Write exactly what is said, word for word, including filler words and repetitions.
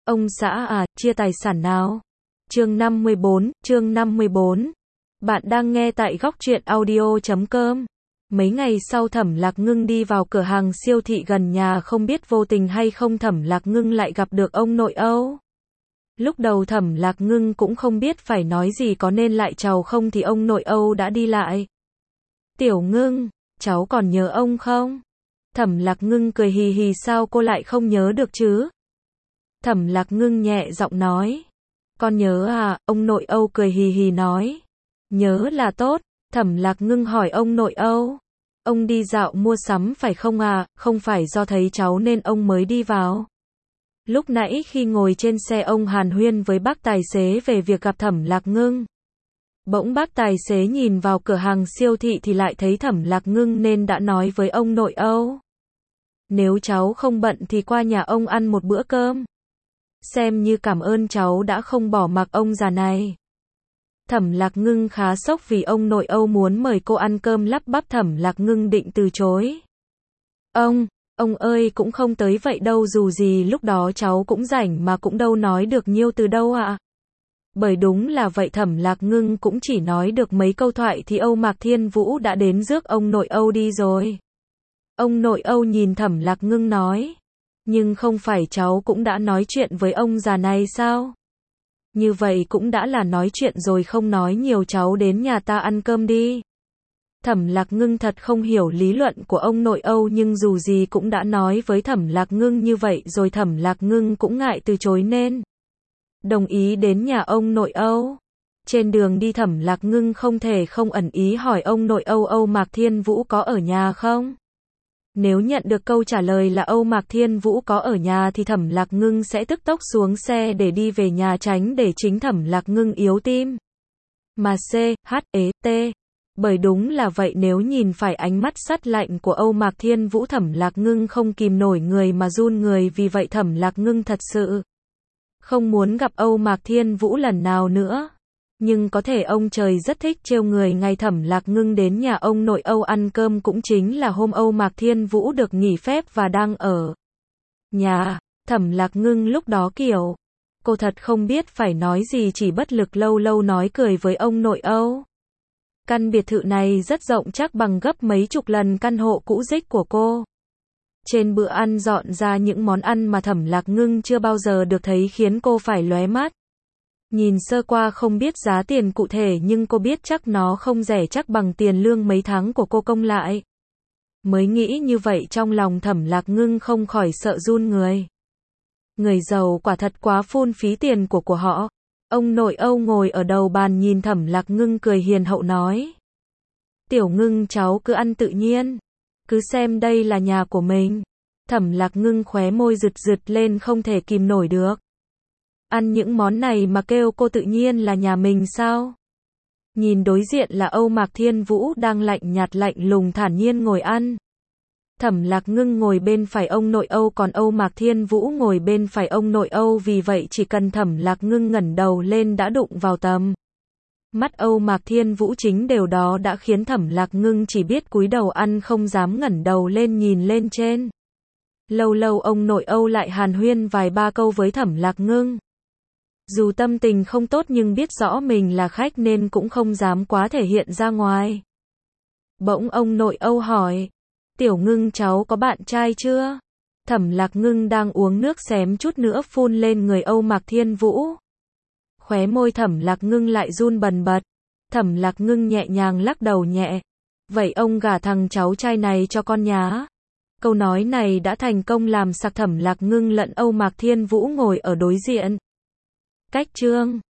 Ông xã à, chia tài sản nào? Chương năm mươi bốn, chương năm mươi bốn. Bạn đang nghe tại góc truyện audio chấm com. Mấy ngày sau Thẩm Lạc Ngưng đi vào cửa hàng siêu thị gần nhà, không biết vô tình hay không Thẩm Lạc Ngưng lại gặp được ông nội Âu. Lúc đầu Thẩm Lạc Ngưng cũng không biết phải nói gì, có nên lại chào không thì ông nội Âu đã đi lại. Tiểu Ngưng, cháu còn nhớ ông không? Thẩm Lạc Ngưng cười hì hì, sao cô lại không nhớ được chứ? Thẩm Lạc Ngưng nhẹ giọng nói. Con nhớ à, ông nội Âu cười hì hì nói. Nhớ là tốt. Thẩm Lạc Ngưng hỏi ông nội Âu. Ông đi dạo mua sắm phải không à, không phải do thấy cháu nên ông mới đi vào. Lúc nãy khi ngồi trên xe ông hàn huyên với bác tài xế về việc gặp Thẩm Lạc Ngưng. Bỗng bác tài xế nhìn vào cửa hàng siêu thị thì lại thấy Thẩm Lạc Ngưng nên đã nói với ông nội Âu. Nếu cháu không bận thì qua nhà ông ăn một bữa cơm. Xem như cảm ơn cháu đã không bỏ mặc ông già này. Thẩm Lạc Ngưng khá sốc vì ông nội Âu muốn mời cô ăn cơm, lắp bắp. Thẩm Lạc Ngưng định từ chối. Ông, ông ơi cũng không tới vậy đâu, dù gì lúc đó cháu cũng rảnh mà cũng đâu nói được nhiêu từ đâu ạ. À. Bởi đúng là vậy, Thẩm Lạc Ngưng cũng chỉ nói được mấy câu thoại thì Âu Mạc Thiên Vũ đã đến rước ông nội Âu đi rồi. Ông nội Âu nhìn Thẩm Lạc Ngưng nói. Nhưng không phải cháu cũng đã nói chuyện với ông già này sao? Như vậy cũng đã là nói chuyện rồi, không nói nhiều, cháu đến nhà ta ăn cơm đi. Thẩm Lạc Ngưng thật không hiểu lý luận của ông nội Âu, nhưng dù gì cũng đã nói với Thẩm Lạc Ngưng như vậy rồi, Thẩm Lạc Ngưng cũng ngại từ chối nên đồng ý đến nhà ông nội Âu. Trên đường đi Thẩm Lạc Ngưng không thể không ẩn ý hỏi ông nội Âu Âu Mạc Thiên Vũ có ở nhà không? Nếu nhận được câu trả lời là Âu Mạc Thiên Vũ có ở nhà thì Thẩm Lạc Ngưng sẽ tức tốc xuống xe để đi về nhà, tránh để chính Thẩm Lạc Ngưng yếu tim. Mà C, H, E, T. Bởi đúng là vậy, nếu nhìn phải ánh mắt sắt lạnh của Âu Mạc Thiên Vũ, Thẩm Lạc Ngưng không kìm nổi người mà run người, vì vậy Thẩm Lạc Ngưng thật sự không muốn gặp Âu Mạc Thiên Vũ lần nào nữa. Nhưng có thể ông trời rất thích trêu người. Ngày Thẩm Lạc Ngưng đến nhà ông nội Âu ăn cơm cũng chính là hôm Âu Mạc Thiên Vũ được nghỉ phép và đang ở nhà. Thẩm Lạc Ngưng lúc đó kiểu cô thật không biết phải nói gì, chỉ bất lực lâu lâu nói cười với ông nội Âu. Căn biệt thự này rất rộng, chắc bằng gấp mấy chục lần căn hộ cũ rích của cô. Trên bữa ăn dọn ra những món ăn mà Thẩm Lạc Ngưng chưa bao giờ được thấy, khiến cô phải lóe mắt. Nhìn sơ qua không biết giá tiền cụ thể, nhưng cô biết chắc nó không rẻ, chắc bằng tiền lương mấy tháng của cô công lại. Mới nghĩ như vậy trong lòng Thẩm Lạc Ngưng không khỏi sợ run người. Người giàu quả thật quá phung phí tiền của của họ. Ông nội Âu ngồi ở đầu bàn nhìn Thẩm Lạc Ngưng cười hiền hậu nói. Tiểu Ngưng cháu cứ ăn tự nhiên. Cứ xem đây là nhà của mình. Thẩm Lạc Ngưng khóe môi rực rực lên, không thể kìm nổi được. Ăn những món này mà kêu cô tự nhiên là nhà mình sao? Nhìn đối diện là Âu Mạc Thiên Vũ đang lạnh nhạt lạnh lùng thản nhiên ngồi ăn. Thẩm Lạc Ngưng ngồi bên phải ông nội Âu, còn Âu Mạc Thiên Vũ ngồi bên phải ông nội Âu, vì vậy chỉ cần Thẩm Lạc Ngưng ngẩng đầu lên đã đụng vào tầm mắt Âu Mạc Thiên Vũ, chính điều đó đã khiến Thẩm Lạc Ngưng chỉ biết cúi đầu ăn, không dám ngẩng đầu lên nhìn lên trên. Lâu lâu ông nội Âu lại hàn huyên vài ba câu với Thẩm Lạc Ngưng. Dù tâm tình không tốt nhưng biết rõ mình là khách nên cũng không dám quá thể hiện ra ngoài. Bỗng ông nội Âu hỏi. Tiểu Ngưng cháu có bạn trai chưa? Thẩm Lạc Ngưng đang uống nước xém chút nữa phun lên người Âu Mạc Thiên Vũ. Khóe môi Thẩm Lạc Ngưng lại run bần bật. Thẩm Lạc Ngưng nhẹ nhàng lắc đầu nhẹ. Vậy ông gả thằng cháu trai này cho con nhá. Câu nói này đã thành công làm sặc Thẩm Lạc Ngưng lẫn Âu Mạc Thiên Vũ ngồi ở đối diện. Cách chương